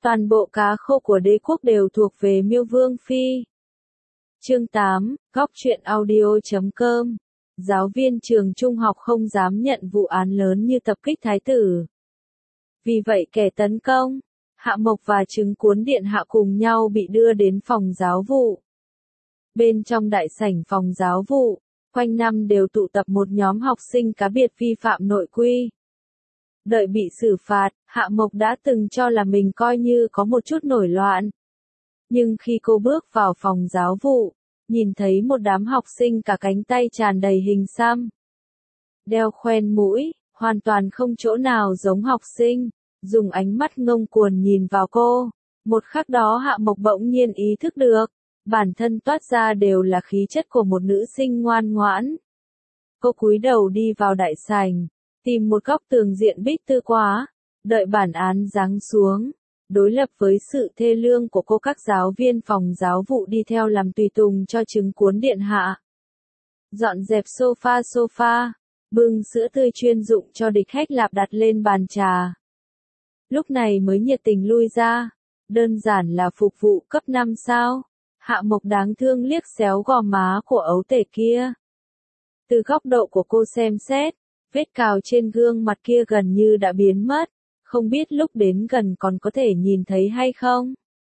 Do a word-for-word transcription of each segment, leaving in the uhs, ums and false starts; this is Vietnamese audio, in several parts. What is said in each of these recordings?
Toàn bộ cá khô của đế quốc đều thuộc về Miêu Vương Phi. Chương tám, góc truyện audio chấm com. Giáo viên trường trung học không dám nhận vụ án lớn như tập kích thái tử. Vì vậy kẻ tấn công, Hạ Mộc và Trứng Cuốn điện hạ cùng nhau bị đưa đến phòng giáo vụ. Bên trong đại sảnh phòng giáo vụ, quanh năm đều tụ tập một nhóm học sinh cá biệt vi phạm nội quy. Đợi bị xử phạt, Hạ Mộc đã từng cho là mình coi như có một chút nổi loạn. Nhưng khi cô bước vào phòng giáo vụ, nhìn thấy một đám học sinh cả cánh tay tràn đầy hình xăm, đeo khoen mũi, hoàn toàn không chỗ nào giống học sinh, dùng ánh mắt ngông cuồng nhìn vào cô. Một khắc đó Hạ Mộc bỗng nhiên ý thức được, bản thân toát ra đều là khí chất của một nữ sinh ngoan ngoãn. Cô cúi đầu đi vào đại sảnh, tìm một góc tường diện bích tư quá, đợi bản án giáng xuống. Đối lập với sự thê lương của cô, các giáo viên phòng giáo vụ đi theo làm tùy tùng cho Trứng Cuốn điện hạ. Dọn dẹp sofa sofa, bưng sữa tươi chuyên dụng cho địch khách lạp đặt lên bàn trà. Lúc này mới nhiệt tình lui ra, đơn giản là phục vụ cấp năm sao. Hạ Mộc đáng thương liếc xéo gò má của ấu tể kia. Từ góc độ của cô xem xét, vết cào trên gương mặt kia gần như đã biến mất. Không biết lúc đến gần còn có thể nhìn thấy hay không?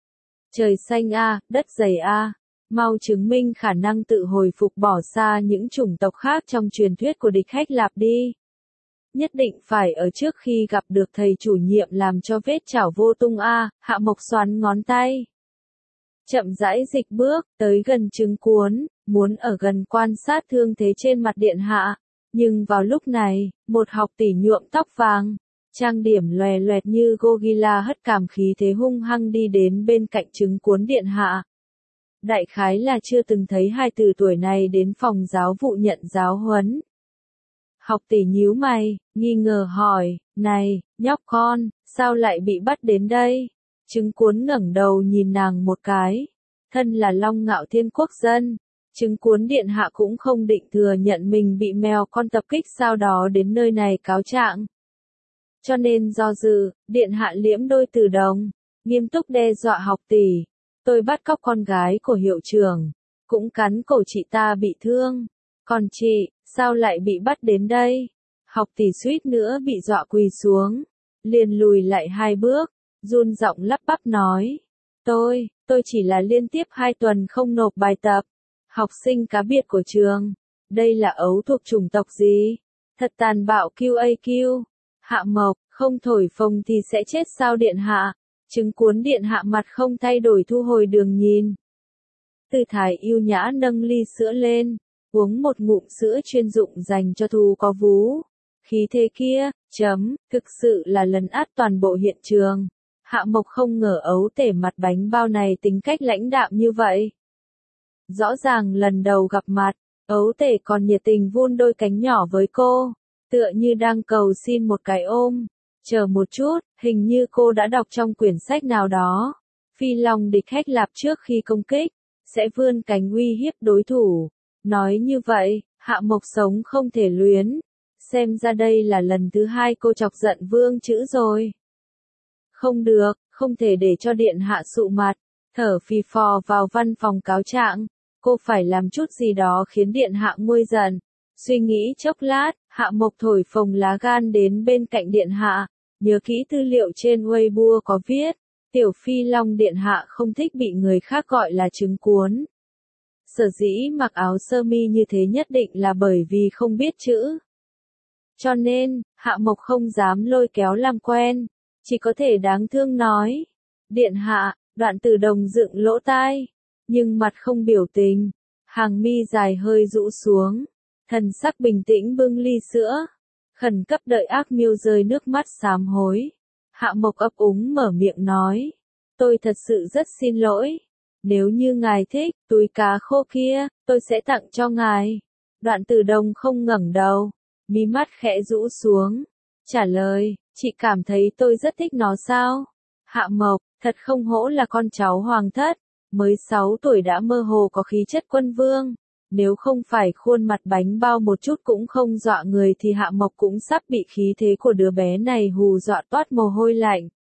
Trời xanh a, đất dày a, mau chứng minh khả năng tự hồi phục bỏ xa những chủng tộc khác trong truyền thuyết của địch khách lạp đi. Nhất định phải ở trước khi gặp được thầy chủ nhiệm làm cho vết chảo vô tung a. Hạ Mộc xoắn ngón tay, chậm rãi dịch bước tới gần Trứng Cuốn, muốn ở gần quan sát thương thế trên mặt điện hạ. Nhưng vào lúc này, một học tỷ nhuộm tóc vàng, trang điểm loè loẹt như Gogila hất cảm khí thế hung hăng đi đến bên cạnh Trứng Cuốn điện hạ. Đại khái là chưa từng thấy hai từ tuổi này đến phòng giáo vụ nhận giáo huấn. Học tỷ nhíu mày, nghi ngờ hỏi, này, nhóc con, sao lại bị bắt đến đây? Trứng Cuốn ngẩng đầu nhìn nàng một cái. Thân là Long Ngạo Thiên quốc dân, Trứng Cuốn điện hạ cũng không định thừa nhận mình bị mèo con tập kích, sau đó đến nơi này cáo trạng. Cho nên do dự, điện hạ liễm đôi từ đồng, nghiêm túc đe dọa học tỷ. Tôi bắt cóc con gái của hiệu trưởng, cũng cắn cổ chị ta bị thương. Còn chị, sao lại bị bắt đến đây? Học tỷ suýt nữa bị dọa quỳ xuống, liền lùi lại hai bước, run giọng lắp bắp nói. Tôi, tôi chỉ là liên tiếp hai tuần không nộp bài tập. Học sinh cá biệt của trường, đây là ấu thuộc chủng tộc gì? Thật tàn bạo quy a quy. Hạ Mộc, không thổi phồng thì sẽ chết sao điện hạ? Trứng Cuốn điện hạ mặt không thay đổi thu hồi đường nhìn. Tư thái yêu nhã nâng ly sữa lên, uống một ngụm sữa chuyên dụng dành cho thú có vú. Khí thế kia, chấm, thực sự là lấn át toàn bộ hiện trường. Hạ Mộc không ngờ ấu tể mặt bánh bao này tính cách lãnh đạm như vậy. Rõ ràng lần đầu gặp mặt, ấu tể còn nhiệt tình vươn đôi cánh nhỏ với cô, tựa như đang cầu xin một cái ôm. Chờ một chút, hình như cô đã đọc trong quyển sách nào đó. Phi Long địch khách lạp trước khi công kích, sẽ vươn cánh uy hiếp đối thủ. Nói như vậy, Hạ Mộc sống không thể luyến. Xem ra đây là lần thứ hai cô chọc giận vương chữ rồi. Không được, không thể để cho điện hạ sụ mặt. Thở phì phò vào văn phòng cáo trạng. Cô phải làm chút gì đó khiến điện hạ nguôi giận. Suy nghĩ chốc lát, Hạ Mộc thổi phồng lá gan đến bên cạnh điện hạ. Nhớ kỹ tư liệu trên Weibo có viết, Tiểu Phi Long điện hạ không thích bị người khác gọi là Trứng Cuốn. Sở dĩ mặc áo sơ mi như thế nhất định là bởi vì không biết chữ. Cho nên, Hạ Mộc không dám lôi kéo làm quen, chỉ có thể đáng thương nói. Điện hạ, đoạn từ đồng dựng lỗ tai, nhưng mặt không biểu tình, hàng mi dài hơi rũ xuống, thần sắc bình tĩnh bưng ly sữa. Khẩn cấp đợi ác miêu rơi nước mắt sám hối. Hạ Mộc ấp úng mở miệng nói. Tôi thật sự rất xin lỗi. Nếu như ngài thích, túi cá khô kia, tôi sẽ tặng cho ngài. Đoạn Từ Đồng không ngẩng đầu, mí mắt khẽ rũ xuống. Trả lời, chị cảm thấy tôi rất thích nó sao? Hạ Mộc, thật không hổ là con cháu hoàng thất. Mới sáu tuổi đã mơ hồ có khí chất quân vương. Nếu không phải khuôn mặt bánh bao một chút cũng không dọa người thì Hạ Mộc cũng sắp bị khí thế của đứa bé này hù dọa toát mồ hôi lạnh.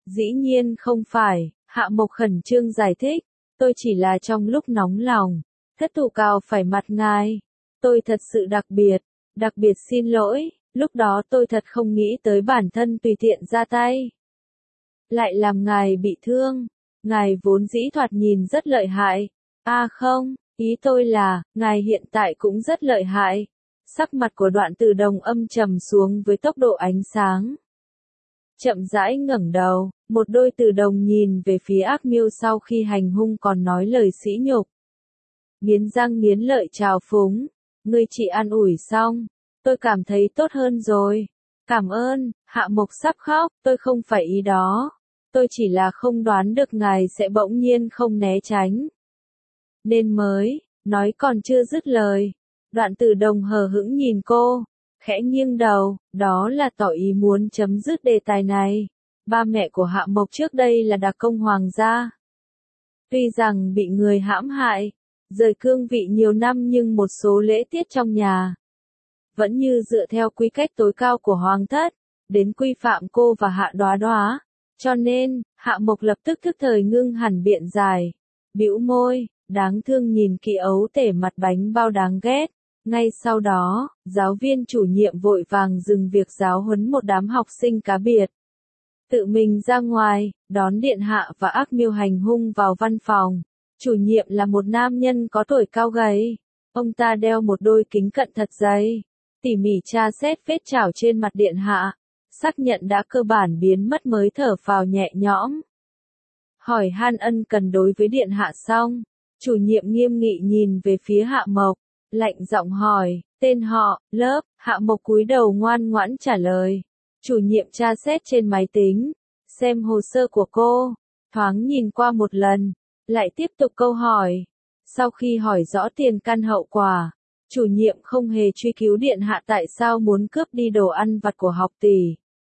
Dĩ nhiên không phải, Hạ Mộc khẩn trương giải thích, tôi chỉ là trong lúc nóng lòng, thất thủ cào phải mặt ngài. Tôi thật sự đặc biệt, đặc biệt xin lỗi, lúc đó tôi thật không nghĩ tới bản thân tùy tiện ra tay. Lại làm ngài bị thương, ngài vốn dĩ thoạt nhìn rất lợi hại. À không, ý tôi là, ngài hiện tại cũng rất lợi hại. Sắc mặt của Đoạn Tử Đồng âm trầm xuống với tốc độ ánh sáng. Chậm rãi ngẩng đầu, một đôi tử đồng nhìn về phía Ác Miêu sau khi hành hung còn nói lời sỉ nhục. Nghiến răng nghiến lợi trào phúng, ngươi chỉ an ủi xong, tôi cảm thấy tốt hơn rồi. Cảm ơn, Hạ Mộc sắp khóc, tôi không phải ý đó. Tôi chỉ là không đoán được ngài sẽ bỗng nhiên không né tránh. Nên mới, nói còn chưa dứt lời. Đoạn Tử Đồng hờ hững nhìn cô, khẽ nghiêng đầu, đó là tỏ ý muốn chấm dứt đề tài này. Ba mẹ của Hạ Mộc trước đây là đặc công hoàng gia. Tuy rằng bị người hãm hại, rời cương vị nhiều năm nhưng một số lễ tiết trong nhà vẫn như dựa theo quy cách tối cao của hoàng thất, đến quy phạm cô và Hạ Đoá Đoá. Cho nên, Hạ Mộc lập tức thức thời ngưng hẳn biện giải, bĩu môi, đáng thương nhìn kỹ ấu tể mặt bánh bao đáng ghét. Ngay sau đó, giáo viên chủ nhiệm vội vàng dừng việc giáo huấn một đám học sinh cá biệt. Tự mình ra ngoài, đón Điện Hạ và Ác Miêu hành hung vào văn phòng. Chủ nhiệm là một nam nhân có tuổi cao gầy. Ông ta đeo một đôi kính cận thật dày, tỉ mỉ tra xét vết chảo trên mặt Điện Hạ, xác nhận đã cơ bản biến mất mới thở phào nhẹ nhõm. Hỏi han ân cần đối với Điện Hạ xong, chủ nhiệm nghiêm nghị nhìn về phía Hạ Mộc, lạnh giọng hỏi, tên họ, lớp. Hạ Mộc cúi đầu ngoan ngoãn trả lời. Chủ nhiệm tra xét trên máy tính, xem hồ sơ của cô, thoáng nhìn qua một lần, lại tiếp tục câu hỏi. Sau khi hỏi rõ tiền căn hậu quả, chủ nhiệm không hề truy cứu Điện Hạ tại sao muốn cướp đi đồ ăn vặt của học tỷ,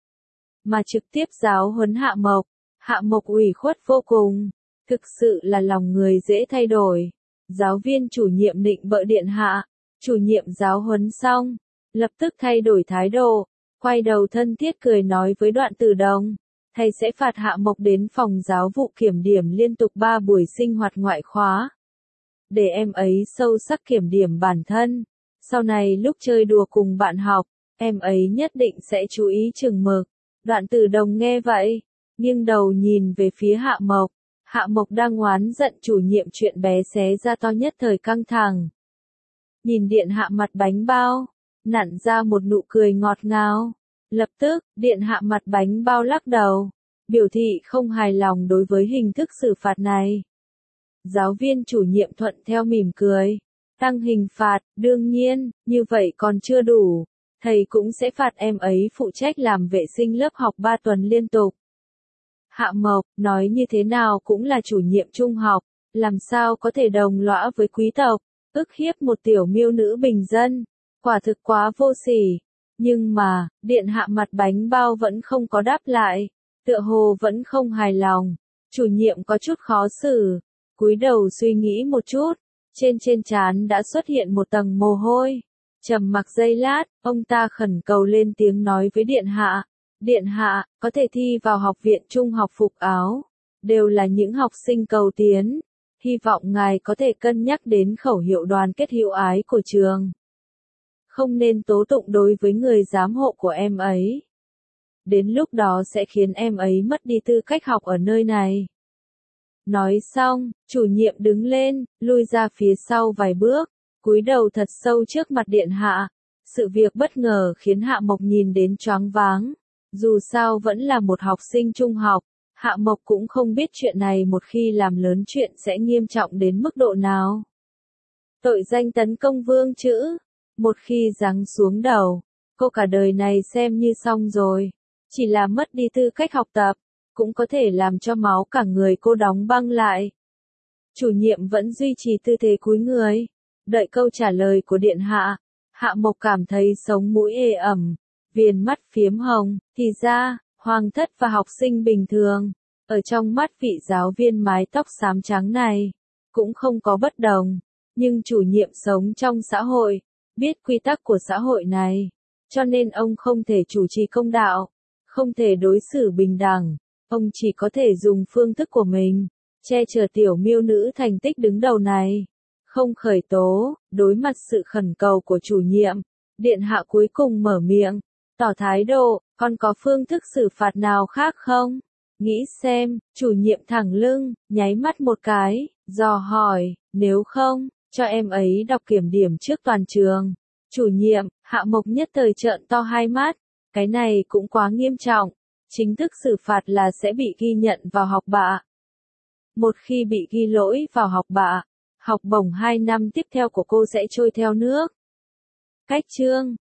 mà trực tiếp giáo huấn Hạ Mộc. Hạ Mộc ủy khuất vô cùng, thực sự là lòng người dễ thay đổi. Giáo viên chủ nhiệm nịnh bợ Điện Hạ, chủ nhiệm giáo huấn xong, lập tức thay đổi thái độ, quay đầu thân thiết cười nói với Đoạn Tử Đồng, thầy sẽ phạt Hạ Mộc đến phòng giáo vụ kiểm điểm liên tục ba buổi sinh hoạt ngoại khóa. Để em ấy sâu sắc kiểm điểm bản thân, sau này lúc chơi đùa cùng bạn học, em ấy nhất định sẽ chú ý chừng mực. Đoạn Tử Đồng nghe vậy, nghiêng đầu nhìn về phía Hạ Mộc. Hạ Mộc đang oán giận chủ nhiệm chuyện bé xé ra to nhất thời căng thẳng. Nhìn Điện Hạ mặt bánh bao, nặn ra một nụ cười ngọt ngào. Lập tức, Điện Hạ mặt bánh bao lắc đầu, biểu thị không hài lòng đối với hình thức xử phạt này. Giáo viên chủ nhiệm thuận theo mỉm cười, tăng hình phạt, đương nhiên, như vậy còn chưa đủ, thầy cũng sẽ phạt em ấy phụ trách làm vệ sinh lớp học ba tuần liên tục. Hạ Mộc, nói như thế nào cũng là chủ nhiệm trung học, làm sao có thể đồng lõa với quý tộc, ức hiếp một tiểu miêu nữ bình dân, quả thực quá vô sỉ. Nhưng mà, Điện Hạ mặt bánh bao vẫn không có đáp lại, tựa hồ vẫn không hài lòng. Chủ nhiệm có chút khó xử, cúi đầu suy nghĩ một chút, trên trên trán đã xuất hiện một tầng mồ hôi. Trầm mặc giây lát, ông ta khẩn cầu lên tiếng nói với Điện Hạ. Điện Hạ, có thể thi vào học viện trung học phục áo, đều là những học sinh cầu tiến. Hy vọng ngài có thể cân nhắc đến khẩu hiệu đoàn kết hữu ái của trường. Không nên tố tụng đối với người giám hộ của em ấy. Đến lúc đó sẽ khiến em ấy mất đi tư cách học ở nơi này. Nói xong, chủ nhiệm đứng lên, lui ra phía sau vài bước, cúi đầu thật sâu trước mặt Điện Hạ. Sự việc bất ngờ khiến Hạ Mộc nhìn đến choáng váng. Dù sao vẫn là một học sinh trung học, Hạ Mộc cũng không biết chuyện này một khi làm lớn chuyện sẽ nghiêm trọng đến mức độ nào. Tội danh tấn công vương chữ, một khi giáng xuống đầu, cô cả đời này xem như xong rồi. Chỉ là mất đi tư cách học tập, cũng có thể làm cho máu cả người cô đóng băng lại. Chủ nhiệm vẫn duy trì tư thế cúi người, đợi câu trả lời của Điện Hạ. Hạ Mộc cảm thấy sống mũi ê ẩm, viền mắt phiếm hồng. Thì ra, hoàng thất và học sinh bình thường, ở trong mắt vị giáo viên mái tóc xám trắng này, cũng không có bất đồng. Nhưng chủ nhiệm sống trong xã hội, biết quy tắc của xã hội này, cho nên ông không thể chủ trì công đạo, không thể đối xử bình đẳng. Ông chỉ có thể dùng phương thức của mình, che chở tiểu miêu nữ thành tích đứng đầu này. Không khởi tố, đối mặt sự khẩn cầu của chủ nhiệm, điện hạ cuối cùng mở miệng, tỏ thái độ, còn có phương thức xử phạt nào khác không? Nghĩ xem, chủ nhiệm thẳng lưng, nháy mắt một cái, dò hỏi, nếu không, cho em ấy đọc kiểm điểm trước toàn trường. Chủ nhiệm, Hạ Mộc nhất thời trợn to hai mắt, cái này cũng quá nghiêm trọng, chính thức xử phạt là sẽ bị ghi nhận vào học bạ. Một khi bị ghi lỗi vào học bạ, học bổng hai năm tiếp theo của cô sẽ trôi theo nước. Cách chương